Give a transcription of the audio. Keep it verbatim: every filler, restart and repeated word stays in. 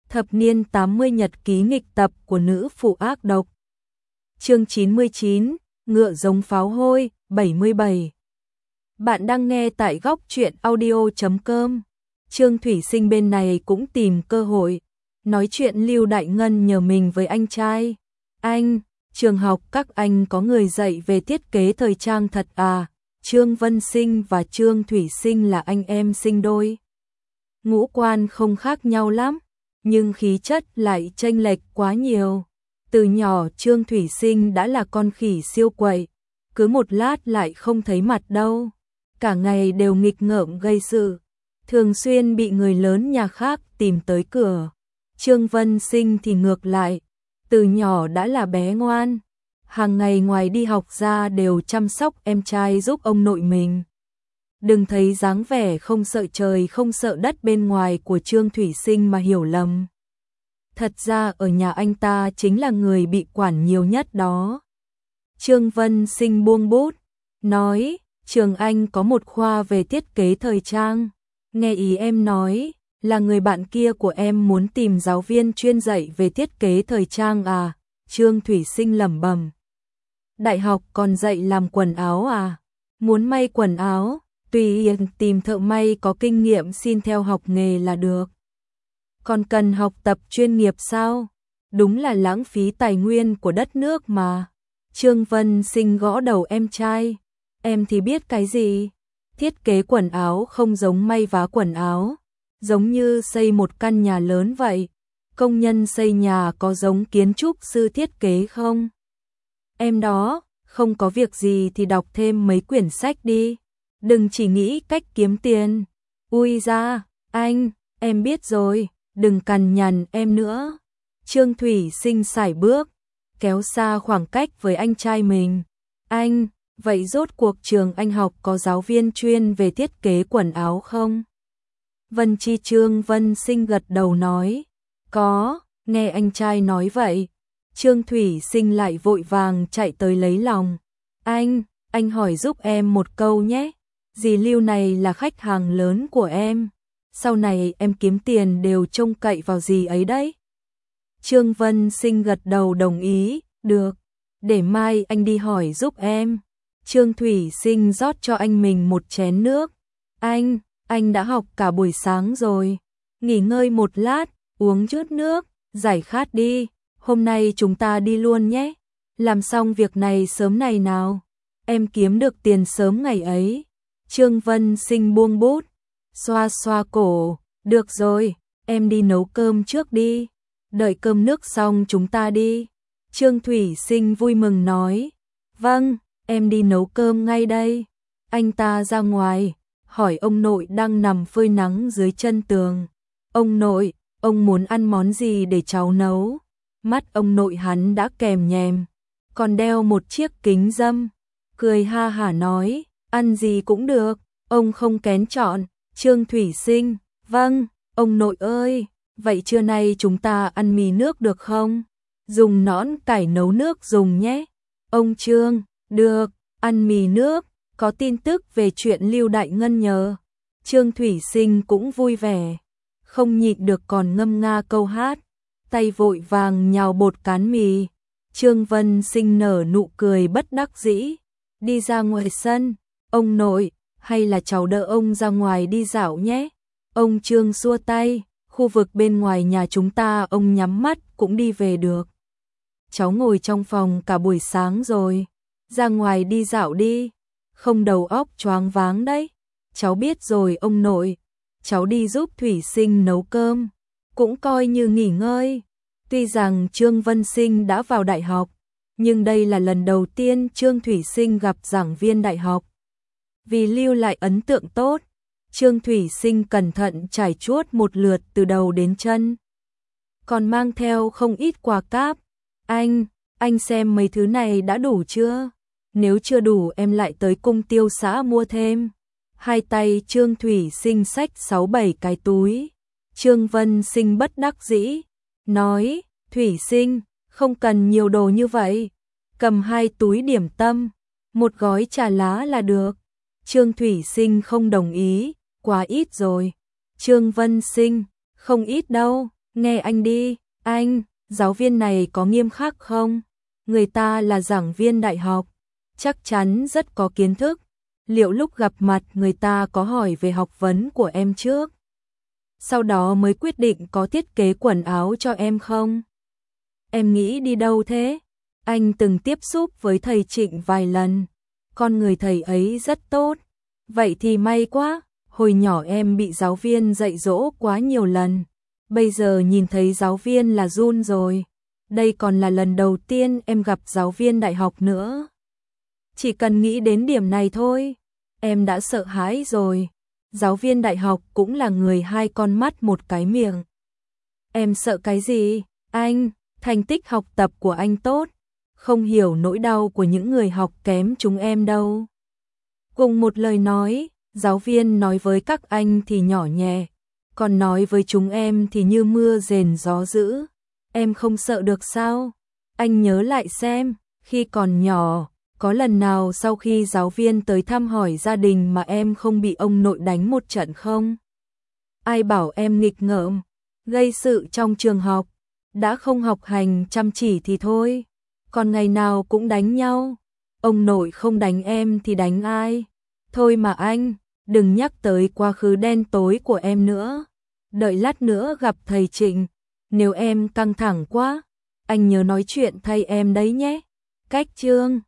Thập niên tám mươi nhật ký nghịch tập của nữ phụ ác độc. Chương chín mươi chín, ngựa giống pháo hôi, bảy mươi bảy. Bạn đang nghe tại góc truyện audio chấm com. Trương Thủy Sinh bên này cũng tìm cơ hội nói chuyện Lưu Đại Ngân nhờ mình với anh trai. Anh, trường học các anh có người dạy về thiết kế thời trang thật à? Trương Vân Sinh và Trương Thủy Sinh là anh em sinh đôi. Ngũ quan không khác nhau lắm, nhưng khí chất lại chênh lệch quá nhiều. Từ nhỏ Trương Thủy Sinh đã là con khỉ siêu quậy, cứ một lát lại không thấy mặt đâu. Cả ngày đều nghịch ngợm gây sự, thường xuyên bị người lớn nhà khác tìm tới cửa. Trương Vân Sinh thì ngược lại, từ nhỏ đã là bé ngoan, hàng ngày ngoài đi học ra đều chăm sóc em trai giúp ông nội mình. Đừng thấy dáng vẻ không sợ trời không sợ đất bên ngoài của Trương Thủy Sinh mà hiểu lầm. Thật ra ở nhà anh ta chính là người bị quản nhiều nhất đó. Trương Vân Sinh buông bút, nói, trường anh có một khoa về thiết kế thời trang. Nghe ý em nói, là người bạn kia của em muốn tìm giáo viên chuyên dạy về thiết kế thời trang à? Trương Thủy Sinh lẩm bẩm. Đại học còn dạy làm quần áo à? Muốn may quần áo, tùy tìm thợ may có kinh nghiệm xin theo học nghề là được. Còn cần học tập chuyên nghiệp sao? Đúng là lãng phí tài nguyên của đất nước mà. Trương Vân Sinh gõ đầu em trai. Em thì biết cái gì? Thiết kế quần áo không giống may vá quần áo, giống như xây một căn nhà lớn vậy. Công nhân xây nhà có giống kiến trúc sư thiết kế không? Em đó, không có việc gì thì đọc thêm mấy quyển sách đi. Đừng chỉ nghĩ cách kiếm tiền. Ui da, anh, em biết rồi, đừng cằn nhằn em nữa. Trương Thủy Sinh sải bước, kéo xa khoảng cách với anh trai mình. Anh, vậy rốt cuộc trường anh học có giáo viên chuyên về thiết kế quần áo không? Vân Chi Trương Vân Sinh gật đầu nói, có, nghe anh trai nói vậy. Trương Thủy Sinh lại vội vàng chạy tới lấy lòng. Anh, anh hỏi giúp em một câu nhé. Dì Lưu này là khách hàng lớn của em. Sau này em kiếm tiền đều trông cậy vào dì ấy đấy. Trương Vân Sinh gật đầu đồng ý, được. Để mai anh đi hỏi giúp em. Trương Thủy Sinh rót cho anh mình một chén nước. Anh, anh đã học cả buổi sáng rồi. Nghỉ ngơi một lát, uống chút nước, giải khát đi. Hôm nay chúng ta đi luôn nhé. Làm xong việc này sớm này nào. Em kiếm được tiền sớm ngày ấy. Trương Vân Sinh buông bút, xoa xoa cổ. Được rồi, em đi nấu cơm trước đi. Đợi cơm nước xong chúng ta đi. Trương Thủy Sinh vui mừng nói. Vâng, em đi nấu cơm ngay đây. Anh ta ra ngoài, hỏi ông nội đang nằm phơi nắng dưới chân tường. Ông nội, ông muốn ăn món gì để cháu nấu? Mắt ông nội hắn đã kèm nhèm, còn đeo một chiếc kính râm. Cười ha hả nói, ăn gì cũng được, ông không kén chọn. Trương Thủy Sinh, vâng, ông nội ơi, vậy trưa nay chúng ta ăn mì nước được không? Dùng nõn cải nấu nước dùng nhé. Ông Trương, được, ăn mì nước, có tin tức về chuyện Lưu Đại Ngân nhờ. Trương Thủy Sinh cũng vui vẻ, không nhịn được còn ngâm nga câu hát, tay vội vàng nhào bột cán mì. Trương Vân Sinh nở nụ cười bất đắc dĩ, đi ra ngoài sân. Ông nội, hay là cháu đỡ ông ra ngoài đi dạo nhé. Ông Trương xua tay, khu vực bên ngoài nhà chúng ta ông nhắm mắt cũng đi về được. Cháu ngồi trong phòng cả buổi sáng rồi, ra ngoài đi dạo đi, không đầu óc choáng váng đấy. Cháu biết rồi ông nội, cháu đi giúp Thủy Sinh nấu cơm, cũng coi như nghỉ ngơi. Tuy rằng Trương Vân Sinh đã vào đại học, nhưng đây là lần đầu tiên Trương Thủy Sinh gặp giảng viên đại học. Vì lưu lại ấn tượng tốt, Trương Thủy Sinh cẩn thận trải chuốt một lượt từ đầu đến chân. Còn mang theo không ít quà cáp. Anh, anh xem mấy thứ này đã đủ chưa? Nếu chưa đủ em lại tới cung tiêu xã mua thêm. Hai tay Trương Thủy Sinh xách sáu bảy cái túi. Trương Vân Sinh bất đắc dĩ, nói, Thủy Sinh, không cần nhiều đồ như vậy. Cầm hai túi điểm tâm, một gói trà lá là được. Trương Thủy Sinh không đồng ý, quá ít rồi. Trương Vân Sinh, không ít đâu, Nghe anh đi, anh, giáo viên này có nghiêm khắc không? Người ta là giảng viên đại học, chắc chắn rất có kiến thức. Liệu lúc gặp mặt người ta có hỏi về học vấn của em trước? Sau đó mới quyết định có thiết kế quần áo cho em không? Em nghĩ đi đâu thế? Anh từng tiếp xúc với thầy Trịnh vài lần. Con người thầy ấy rất tốt. Vậy thì may quá, hồi nhỏ em bị giáo viên dạy dỗ quá nhiều lần. Bây giờ nhìn thấy giáo viên là run rồi. Đây còn là lần đầu tiên em gặp giáo viên đại học nữa. Chỉ cần nghĩ đến điểm này thôi, em đã sợ hãi rồi. Giáo viên đại học cũng là người hai con mắt một cái miệng. Em sợ cái gì? Anh, thành tích học tập của anh tốt, không hiểu nỗi đau của những người học kém chúng em đâu. Cùng một lời nói, giáo viên nói với các anh thì nhỏ nhẹ, còn nói với chúng em thì như mưa rền gió dữ. Em không sợ được sao? Anh nhớ lại xem, khi còn nhỏ, có lần nào sau khi giáo viên tới thăm hỏi gia đình mà em không bị ông nội đánh một trận không? Ai bảo em nghịch ngợm, gây sự trong trường học, đã không học hành chăm chỉ thì thôi, còn ngày nào cũng đánh nhau. Ông nội không đánh em thì đánh ai? Thôi mà anh, đừng nhắc tới quá khứ đen tối của em nữa. Đợi lát nữa gặp thầy Trịnh, nếu em căng thẳng quá, anh nhớ nói chuyện thay em đấy nhé. Cách chương